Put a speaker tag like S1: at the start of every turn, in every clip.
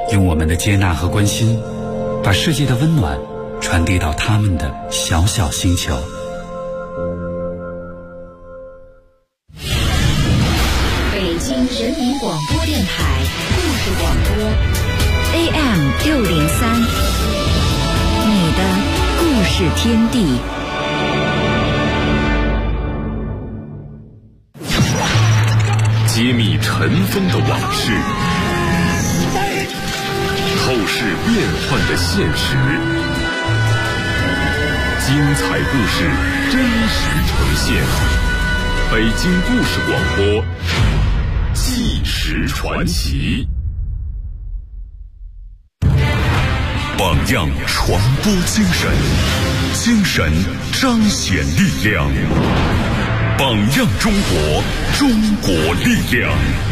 S1: 用我们的接纳和关心，把世界的温暖传递到他们的小小星球。
S2: 北京人民广播电台故事广播 AM603， 你的故事天地。
S3: 揭秘尘封的往事，透视变幻的现实，精彩故事真实呈现。北京故事广播，纪实传奇。榜样传播精神，精神彰显力量。榜样中国，中国力量。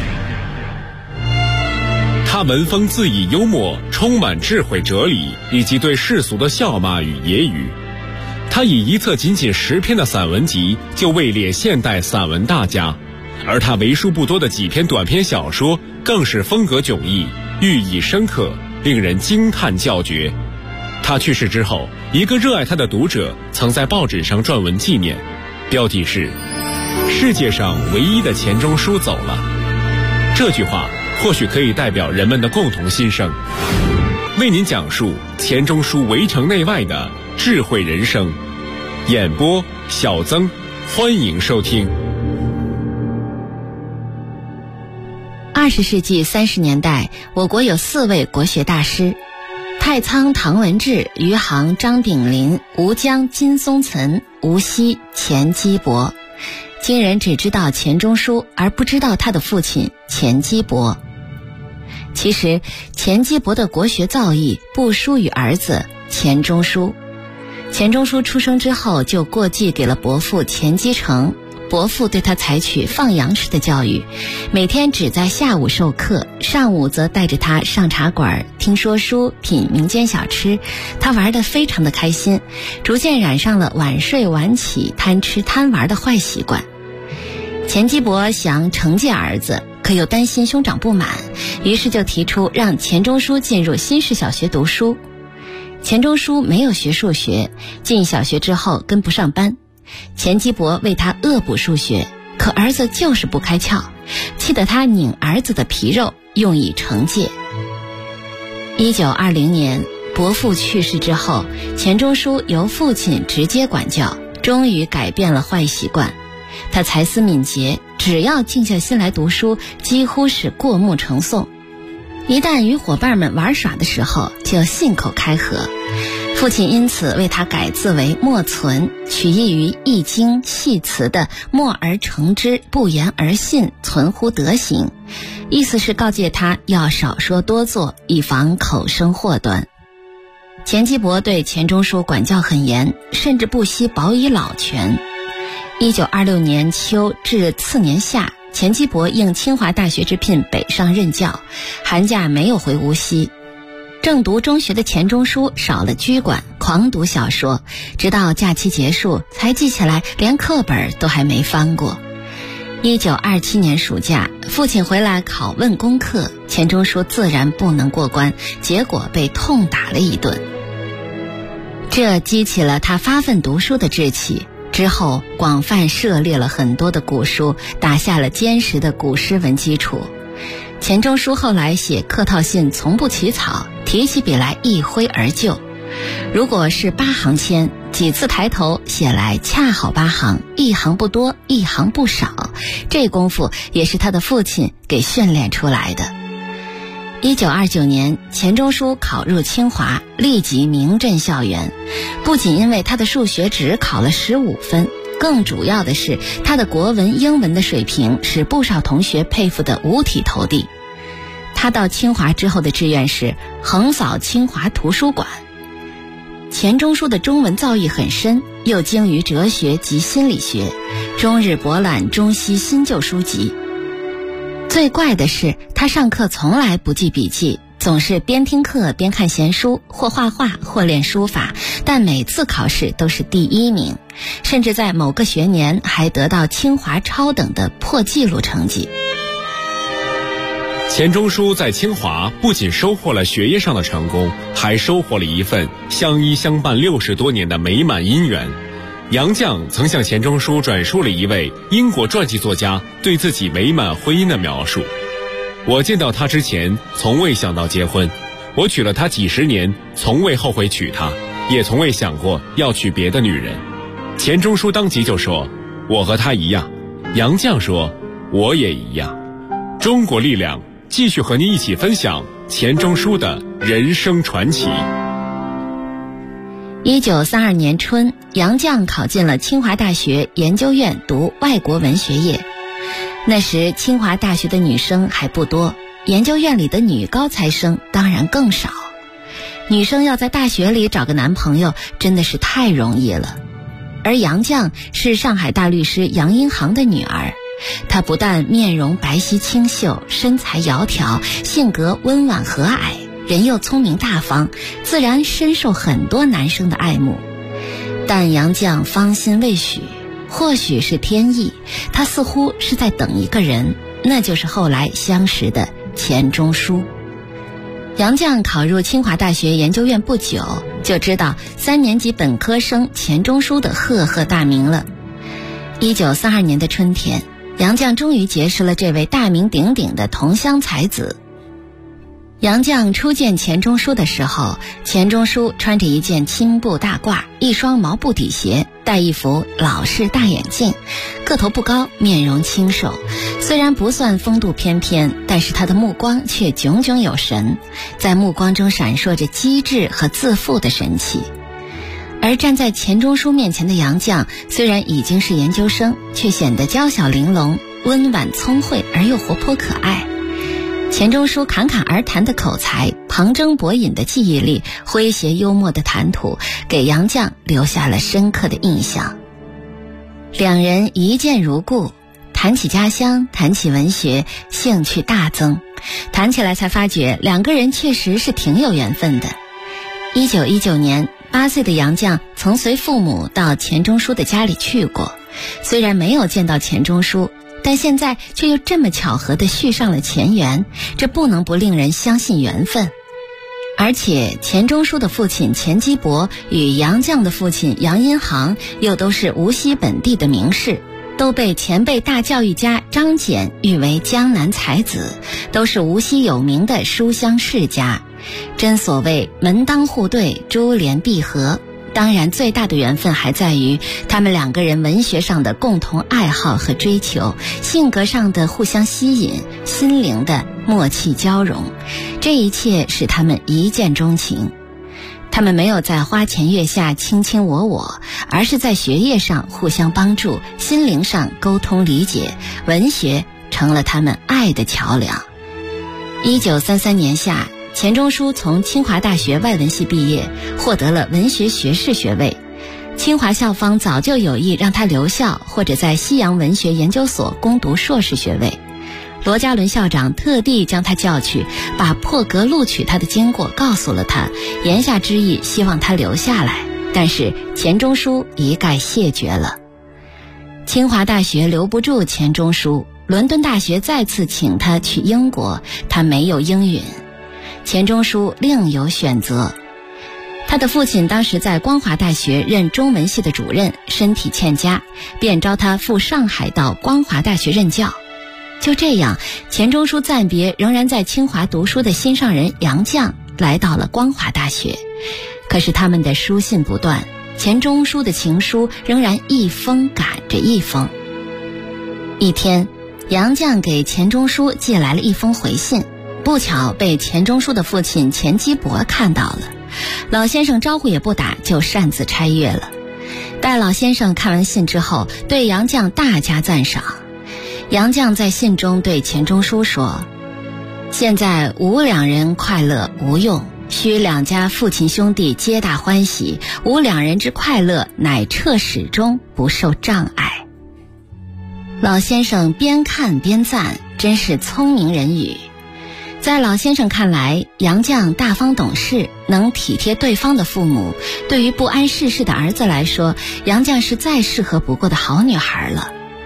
S3: 他文风恣意幽默，充满智慧哲理以及对世俗的笑骂与揶揄。他以一册仅仅10篇的散文集就位列现代散文大家，而他为数不多的几篇短篇小说更是风格迥异，寓意深刻，令人惊叹叫绝。他去世之后，一个热爱他的读者曾在报纸上撰文纪念，标题是世界上唯一的钱钟书走了。这句话或许可以代表人们的共同心声，为您讲述钱钟书围城内外的智慧人生。演播小曾，欢迎收听。
S2: 20世纪30年代，我国有4位国学大师：太仓唐文治、余杭张炳麟、吴江金松岑、无锡钱基博。今人只知道钱钟书，而不知道他的父亲钱基博。其实钱基博的国学造诣不输于儿子钱钟书。钱钟书出生之后就过继给了伯父钱基成，伯父对他采取放羊式的教育，每天只在下午授课，上午则带着他上茶馆听说书品民间小吃，他玩得非常的开心，逐渐染上了晚睡晚起贪吃贪玩的坏习惯。钱基博想惩戒儿子，可又担心兄长不满，于是就提出让钱钟书进入新式小学读书。钱钟书没有学数学，进小学之后跟不上班，钱基博为他恶补数学，可儿子就是不开窍，气得他拧儿子的皮肉，用以惩戒。1920年，伯父去世之后，钱钟书由父亲直接管教，终于改变了坏习惯。他才思敏捷，只要静下心来读书，几乎是过目成诵。一旦与伙伴们玩耍的时候，就信口开河。父亲因此为他改字为默存，取意于《易经》系辞的默而成之，不言而信，存乎德行，意思是告诫他要少说多做，以防口生祸端。钱基博对钱钟书管教很严，甚至不惜保以老权。1926年秋至次年夏，钱基博应清华大学之聘北上任教，寒假没有回无锡。正读中学的钱钟书少了居管，狂读小说，直到假期结束才记起来连课本都还没翻过。1927年暑假，父亲回来拷问功课，钱钟书自然不能过关，结果被痛打了一顿。这激起了他发奋读书的志气，之后广泛涉猎了很多的古书，打下了坚实的古诗文基础。钱钟书后来写客套信从不起草，提起笔来一挥而就。如果是8行签，几次抬头写来恰好8行，一行不多，一行不少，这功夫也是他的父亲给训练出来的。1929年，钱钟书考入清华，立即名震校园。不仅因为他的数学只考了15分，更主要的是他的国文、英文的水平使不少同学佩服得五体投地。他到清华之后的志愿是横扫清华图书馆。钱钟书的中文造诣很深，又精于哲学及心理学，终日博览中西新旧书籍。最怪的是，他上课从来不记笔记，总是边听课边看闲书，或画画或练书法，但每次考试都是第1名，甚至在某个学年还得到清华超等的破纪录成绩。
S3: 钱钟书在清华不仅收获了学业上的成功，还收获了一份相依相伴60多年的美满姻缘。杨绛曾向钱钟书转述了一位英国传记作家对自己美满婚姻的描述：我见到他之前从未想到结婚，我娶了她几10年，从未后悔娶她，也从未想过要娶别的女人。钱钟书当即就说，我和她一样。杨绛说，我也一样。中国力量继续和您一起分享钱钟书的人生传奇。
S2: 1932年春，杨绛考进了清华大学研究院读外国文学业。那时清华大学的女生还不多，研究院里的女高材生当然更少。女生要在大学里找个男朋友真的是太容易了。而杨绛是上海大律师杨荫杭的女儿，她不但面容白皙清秀，身材窈窕，性格温婉和蔼，人又聪明大方，自然深受很多男生的爱慕。但杨绛芳心未许，或许是天意，她似乎是在等一个人，那就是后来相识的钱钟书。杨绛考入清华大学研究院不久，就知道3年级本科生钱钟书的赫赫大名了。1932年的春天，杨绛终于结识了这位大名鼎鼎的同乡才子。杨绛初见钱钟书的时候，钱钟书穿着一件青布大褂，一双毛布底鞋，戴一副老式大眼镜，个头不高，面容清瘦，虽然不算风度翩翩，但是他的目光却炯炯有神，在目光中闪烁着机智和自负的神气。而站在钱钟书面前的杨绛，虽然已经是研究生，却显得娇小玲珑，温婉聪慧而又活泼可爱。钱钟书侃侃而谈的口才，旁征博引的记忆力，诙谐幽默的谈吐，给杨绛留下了深刻的印象。两人一见如故，谈起家乡，谈起文学，兴趣大增。谈起来才发觉两个人确实是挺有缘分的。1919年，8岁的杨绛曾随父母到钱钟书的家里去过，虽然没有见到钱钟书，但现在却又这么巧合地续上了前缘，这不能不令人相信缘分。而且钱钟书的父亲钱基博与杨绛的父亲杨荫杭又都是无锡本地的名士，都被前辈大教育家张謇誉为江南才子，都是无锡有名的书香世家。真所谓门当户对，珠联璧合。当然最大的缘分还在于他们两个人文学上的共同爱好和追求，性格上的互相吸引，心灵的默契交融，这一切使他们一见钟情。他们没有在花前月下卿卿我我，而是在学业上互相帮助，心灵上沟通理解，文学成了他们爱的桥梁。1933年夏，钱钟书从清华大学外文系毕业，获得了文学学士学位。清华校方早就有意让他留校，或者在西洋文学研究所攻读硕士学位。罗家伦校长特地将他叫去，把破格录取他的经过告诉了他，言下之意希望他留下来，但是钱钟书一概谢绝了。清华大学留不住钱钟书，伦敦大学再次请他去英国，他没有应允。钱钟书另有选择，他的父亲当时在光华大学任中文系的主任，身体欠佳，便招他赴上海到光华大学任教。就这样，钱钟书暂别仍然在清华读书的心上人杨绛，来到了光华大学。可是他们的书信不断，钱钟书的情书仍然一封赶着一封。一天，杨绛给钱钟书寄来了一封回信，不巧被钱钟书的父亲钱基博看到了，老先生招呼也不打，就擅自拆阅了。待老先生看完信之后，对杨绛大加赞赏。杨绛在信中对钱钟书说：现在吾两人快乐无用，须两家父亲兄弟皆大欢喜，吾两人之快乐乃彻始终不受障碍。老先生边看边赞，真是聪明人语。在老先生看来，杨绛大方懂事，能体贴对方的父母，对于不谙世事的儿子来说，杨绛是再适合不过的好女孩了。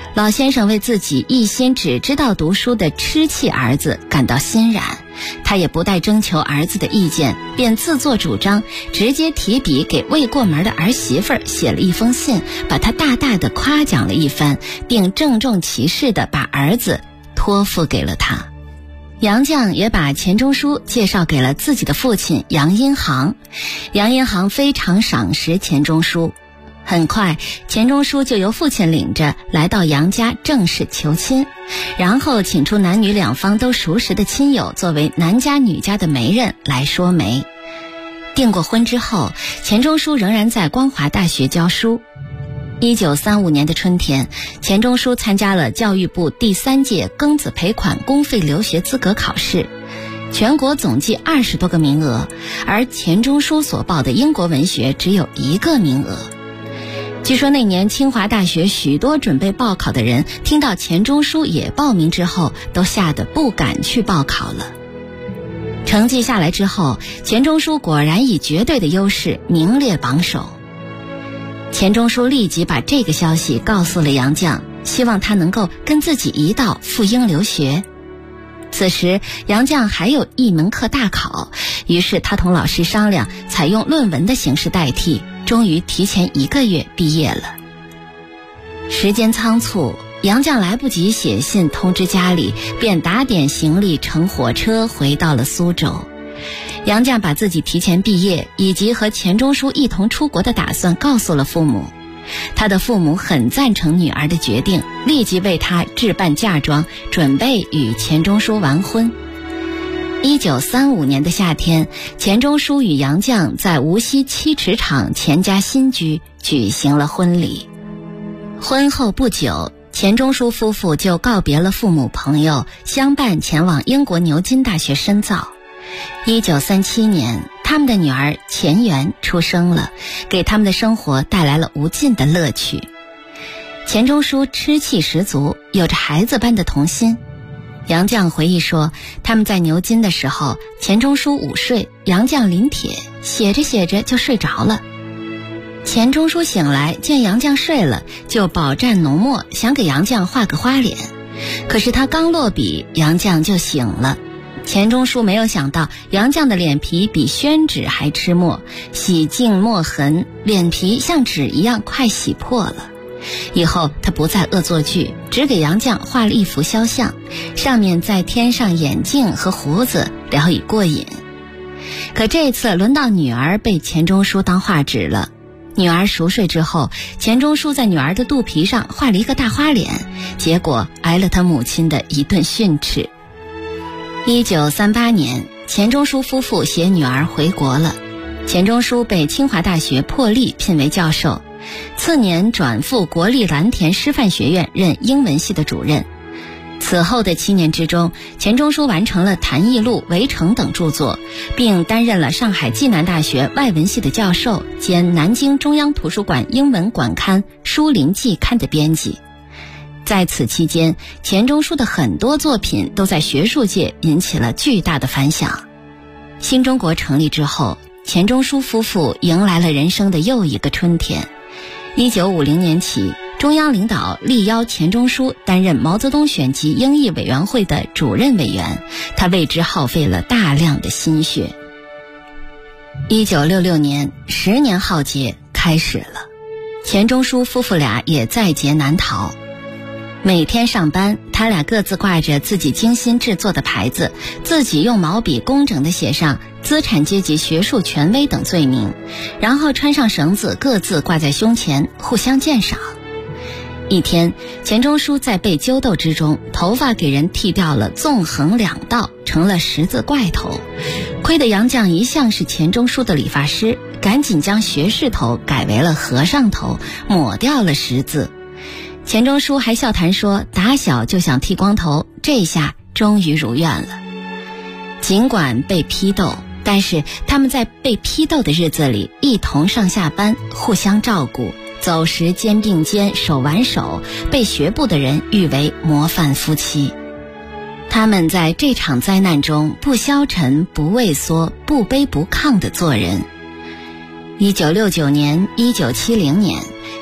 S2: 老先生为自己一心只知道读书的痴气儿子感到欣然，他也不待征求儿子的意见，便自作主张，直接提笔给未过门的儿媳妇写了一封信，把他大大的夸奖了一番，并郑重其事地把儿子托付给了他。杨绛也把钱钟书介绍给了自己的父亲杨荫行，杨荫行非常赏识钱钟书。很快，钱钟书就由父亲领着来到杨家正式求亲，然后请出男女两方都熟识的亲友作为男家女家的媒人来说媒。订过婚之后，钱钟书仍然在光华大学教书。1935年的春天，钱钟书参加了教育部第3届庚子赔款公费留学资格考试，全国总计20多个名额，而钱钟书所报的英国文学只有1个名额。据说那年清华大学许多准备报考的人听到钱钟书也报名之后，都吓得不敢去报考了。成绩下来之后，钱钟书果然以绝对的优势名列榜首。钱钟书立即把这个消息告诉了杨绛，希望他能够跟自己一道赴英留学。此时杨绛还有一门课大考，于是他同老师商量，采用论文的形式代替，终于提前1个月毕业了。时间仓促，杨绛来不及写信通知家里，便打点行李乘火车回到了苏州。杨绛把自己提前毕业以及和钱钟书一同出国的打算告诉了父母。他的父母很赞成女儿的决定，立即为她置办嫁妆，准备与钱钟书完婚。1935年的夏天，钱钟书与杨绛在无锡七尺场钱家新居举行了婚礼。婚后不久，钱钟书夫妇就告别了父母朋友，相伴前往英国牛津大学深造。1937年，他们的女儿钱媛出生了，给他们的生活带来了无尽的乐趣。钱钟书痴气十足，有着孩子般的童心。杨绛回忆说，他们在牛津的时候，钱钟书午睡，杨绛临帖，写着写着就睡着了。钱钟书醒来见杨绛睡了，就饱蘸浓墨，想给杨绛画个花脸。可是他刚落笔，杨绛就醒了。钱钟书没有想到，杨绛的脸皮比宣纸还吃墨，洗净墨痕，脸皮像纸一样快洗破了。以后他不再恶作剧，只给杨绛画了一幅肖像，上面再添上眼镜和胡子，聊以过瘾。可这次轮到女儿被钱钟书当画纸了。女儿熟睡之后，钱钟书在女儿的肚皮上画了一个大花脸，结果挨了他母亲的一顿训斥。1938年，钱钟书夫妇携女儿回国了。钱钟书被清华大学破例聘为教授，次年转赴国立蓝田师范学院任英文系的主任。此后的7年之中，钱钟书完成了《谈艺录》《围城》等著作，并担任了上海暨南大学外文系的教授兼南京中央图书馆英文馆刊《书林季刊》的编辑。在此期间，钱钟书的很多作品都在学术界引起了巨大的反响。新中国成立之后，钱钟书夫妇迎来了人生的又一个春天。1950年起，中央领导力邀钱钟书担任毛泽东选集英译委员会的主任委员，他为之耗费了大量的心血。1966年，10年浩劫开始了，钱钟书夫妇俩也在劫难逃。每天上班，他俩各自挂着自己精心制作的牌子，自己用毛笔工整地写上资产阶级学术权威等罪名，然后穿上绳子各自挂在胸前，互相鉴赏。一天，钱钟书在被揪斗之中，头发给人剃掉了纵横2道，成了十字怪头。亏得杨绛一向是钱钟书的理发师，赶紧将学士头改为了和尚头，抹掉了十字。钱钟书还笑谈说，打小就想剃光头，这下终于如愿了。尽管被批斗，但是他们在被批斗的日子里一同上下班，互相照顾，走时肩并肩，手挽手，被学部的人誉为模范夫妻。他们在这场灾难中不消沉、不畏缩、不卑不亢地做人。1969年、1970年，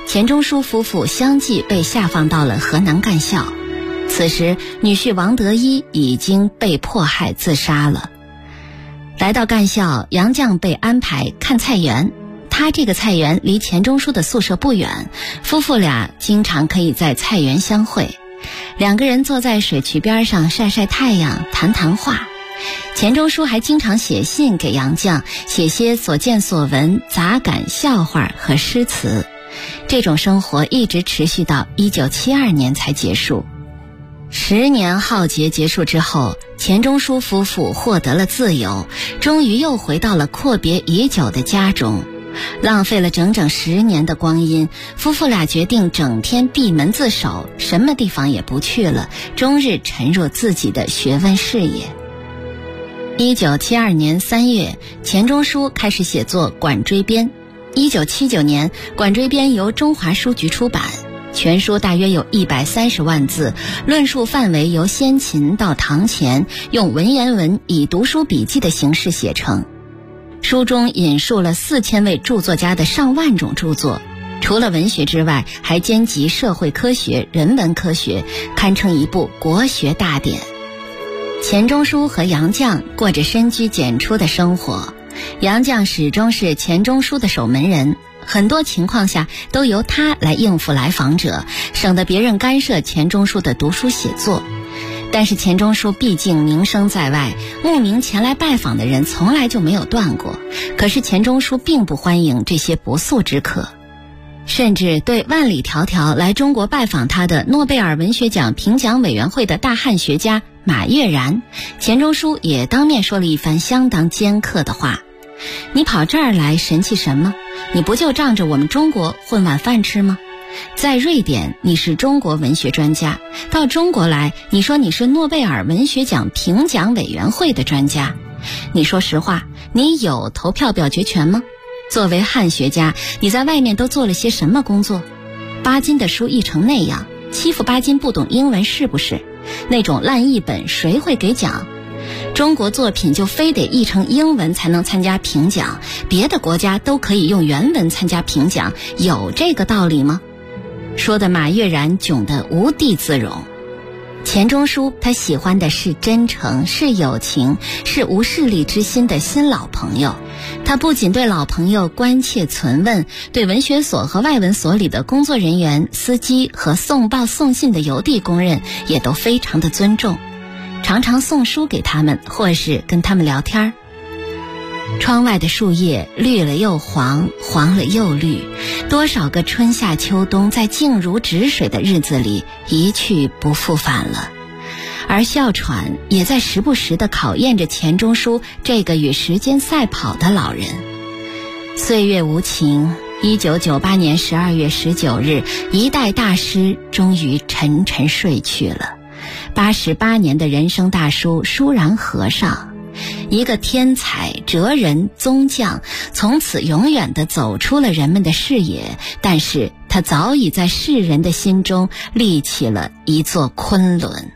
S2: 钱钟书夫妇相继被下放到了河南干校。此时女婿王德一已经被迫害自杀了。来到干校，杨绛被安排看菜园，他这个菜园离钱钟书的宿舍不远，夫妇俩经常可以在菜园相会。两个人坐在水渠边上晒晒太阳，谈谈话。钱钟书还经常写信给杨绛，写些所见所闻、杂感、笑话和诗词。这种生活一直持续到1972年才结束。10年浩劫结束之后，钱钟书夫妇获得了自由，终于又回到了阔别已久的家中。浪费了整整10年的光阴，夫妇俩决定整天闭门自守，什么地方也不去了，终日沉入自己的学问事业。1972年3月，钱钟书开始写作《管锥编》。1979年，《管锥编》由中华书局出版，全书大约有130万字，论述范围由先秦到唐前，用文言文以读书笔记的形式写成。书中引述了4000位著作家的上万种著作，除了文学之外，还兼及社会科学、人文科学，堪称一部国学大典。钱钟书和杨绛过着深居简出的生活，杨绛始终是钱钟书的守门人，很多情况下都由他来应付来访者，省得别人干涉钱钟书的读书写作。但是钱钟书毕竟名声在外，慕名前来拜访的人从来就没有断过。可是钱钟书并不欢迎这些不速之客，甚至对万里迢迢来中国拜访他的诺贝尔文学奖评奖委员会的大汉学家马悦然，钱钟书也当面说了一番相当尖刻的话：你跑这儿来神气什么？你不就仗着我们中国混碗饭吃吗？在瑞典你是中国文学专家，到中国来你说你是诺贝尔文学奖评奖委员会的专家，你说实话，你有投票表决权吗？作为汉学家，你在外面都做了些什么工作？巴金的书译成那样，欺负巴金不懂英文是不是？那种烂译本谁会给奖？中国作品就非得译成英文才能参加评奖，别的国家都可以用原文参加评奖，有这个道理吗？说的马悦然窘得无地自容。钱钟书他喜欢的是真诚，是友情，是无势力之心的新老朋友。他不仅对老朋友关切存问，对文学所和外文所里的工作人员、司机和送报送信的邮递工人也都非常的尊重，常常送书给他们，或是跟他们聊天。窗外的树叶绿了又黄，黄了又绿，多少个春夏秋冬在静如止水的日子里一去不复返了。而哮喘也在时不时地考验着钱钟书这个与时间赛跑的老人。岁月无情，1998年12月19日，一代大师终于沉沉睡去了。88年的人生大叔舒然和尚，一个天才、哲人、宗匠，从此永远地走出了人们的视野，但是他早已在世人的心中立起了一座昆仑。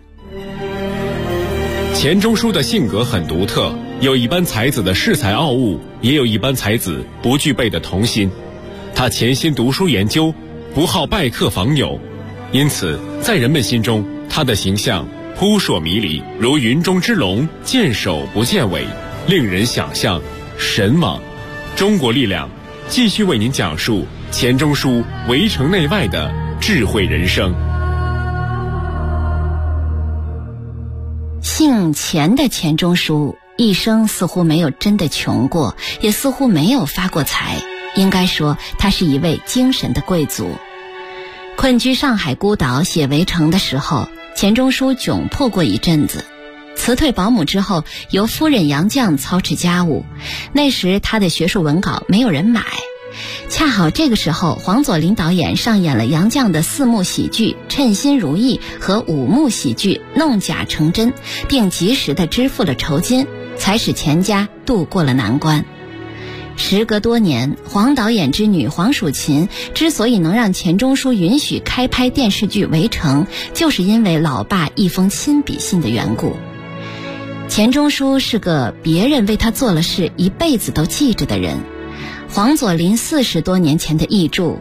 S3: 钱钟书的性格很独特，有一般才子的恃才傲物，也有一般才子不具备的童心。他潜心读书研究，不好拜客访友，因此在人们心中，他的形象扑朔迷离，如云中之龙，见首不见尾，令人想象神往。中国力量继续为您讲述钱钟书围城内外的智慧人生。
S2: 姓钱的钱钟书一生似乎没有真的穷过，也似乎没有发过财，应该说他是一位精神的贵族。困居上海孤岛写围城的时候，钱钟书窘迫过一阵子，辞退保姆之后，由夫人杨绛操持家务。那时他的学术文稿没有人买，恰好这个时候黄佐临导演上演了杨绛的4幕喜剧《称心如意》和5幕喜剧《弄假成真》，并及时地支付了酬金，才使钱家度过了难关。时隔多年，黄导演之女黄蜀芹之所以能让钱钟书允许开拍电视剧《围城》，就是因为老爸一封亲笔信的缘故。钱钟书是个别人为他做了事一辈子都记着的人。黄佐临40多年前的译著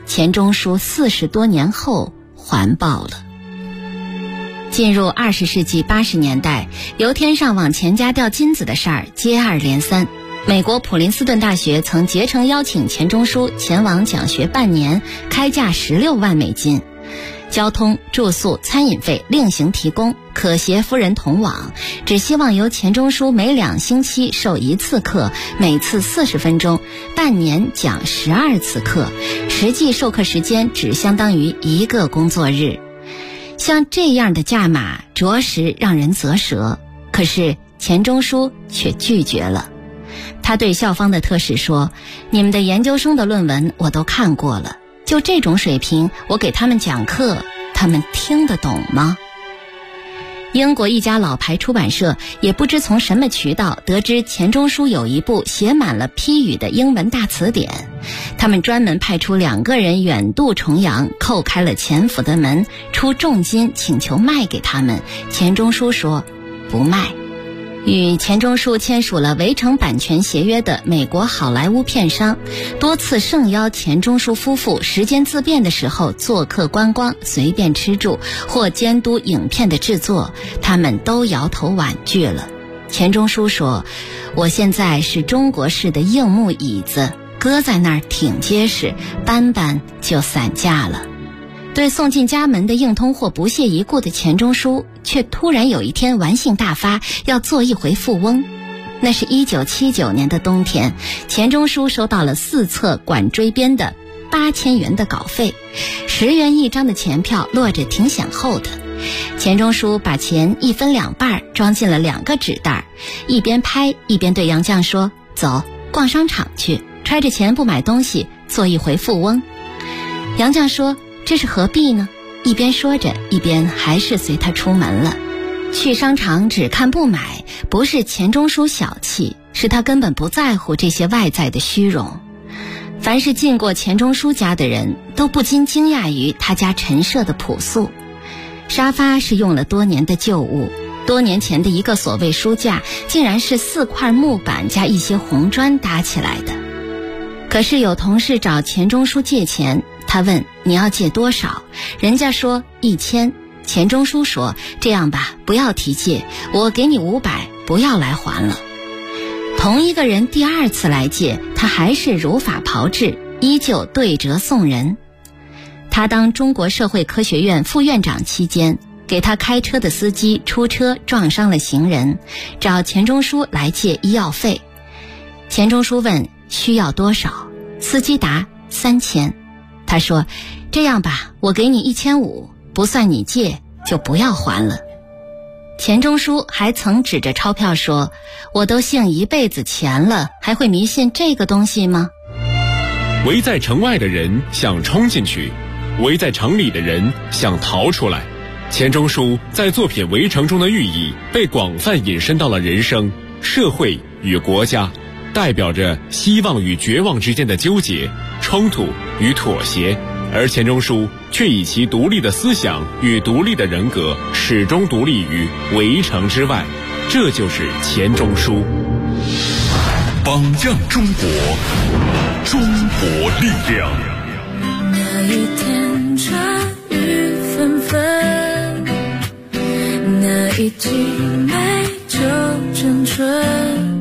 S2: 钱钟书40多年后环抱了。进入20世纪80年代，由天上往钱家掉金子的事儿接二连三。美国普林斯顿大学曾竭诚邀请钱钟书前往讲学半年，开价16万美金，交通、住宿、餐饮费另行提供，可携夫人同往，只希望由钱钟书每2星期授1次课，每次40分钟，半年讲12次课，实际授课时间只相当于1个工作日。像这样的价码着实让人啧舌，可是钱钟书却拒绝了。他对校方的特使说，你们的研究生的论文我都看过了，就这种水平，我给他们讲课，他们听得懂吗？英国一家老牌出版社也不知从什么渠道得知钱钟书有一部写满了批语的英文大词典，他们专门派出2个人远渡重洋，叩开了钱府的门，出重金请求卖给他们。钱钟书说不卖。与钱钟书签署了围城版权协约的美国好莱坞片商多次盛邀钱钟书夫妇时间自便的时候做客观光，随便吃住或监督影片的制作，他们都摇头婉拒了。钱钟书说，我现在是中国式的硬木椅子，搁在那儿挺结实，搬搬就散架了。对送进家门的硬通货不屑一顾的钱钟书，却突然有一天玩性大发，要做一回富翁。那是1979年的冬天，钱钟书收到了4册管追编的8000元的稿费，10元1张的钱票摞着挺显厚的。钱钟书把钱1分2半装进了2个纸袋，一边拍一边对杨绛说，走，逛商场去，揣着钱不买东西，做一回富翁。杨绛说，这是何必呢？一边说着，一边还是随他出门了。去商场只看不买，不是钱钟书小气，是他根本不在乎这些外在的虚荣。凡是进过钱钟书家的人都不禁惊讶于他家陈设的朴素。沙发是用了多年的旧物，多年前的一个所谓书架竟然是4块木板加一些红砖搭起来的。可是有同事找钱钟书借钱，他问你要借多少，人家说1000，钱钟书说，这样吧，不要提借，我给你500，不要来还了。同一个人第2次来借，他还是如法炮制，依旧对折送人。他当中国社会科学院副院长期间，给他开车的司机出车撞伤了行人，找钱钟书来借医药费。钱钟书问需要多少，司机答3000。他说，这样吧，我给你1500，不算你借，就不要还了。钱钟书还曾指着钞票说，我都姓一辈子钱了，还会迷信这个东西吗？
S3: 围在城外的人想冲进去，围在城里的人想逃出来。钱钟书在作品《围城》中的寓意被广泛引申到了人生、社会与国家，代表着希望与绝望之间的纠结、冲突与妥协，而钱钟书却以其独立的思想与独立的人格始终独立于围城之外，这就是钱钟书。
S4: 榜样中国，中国力量。
S5: 那一天春雨纷纷，那一季美酒争春。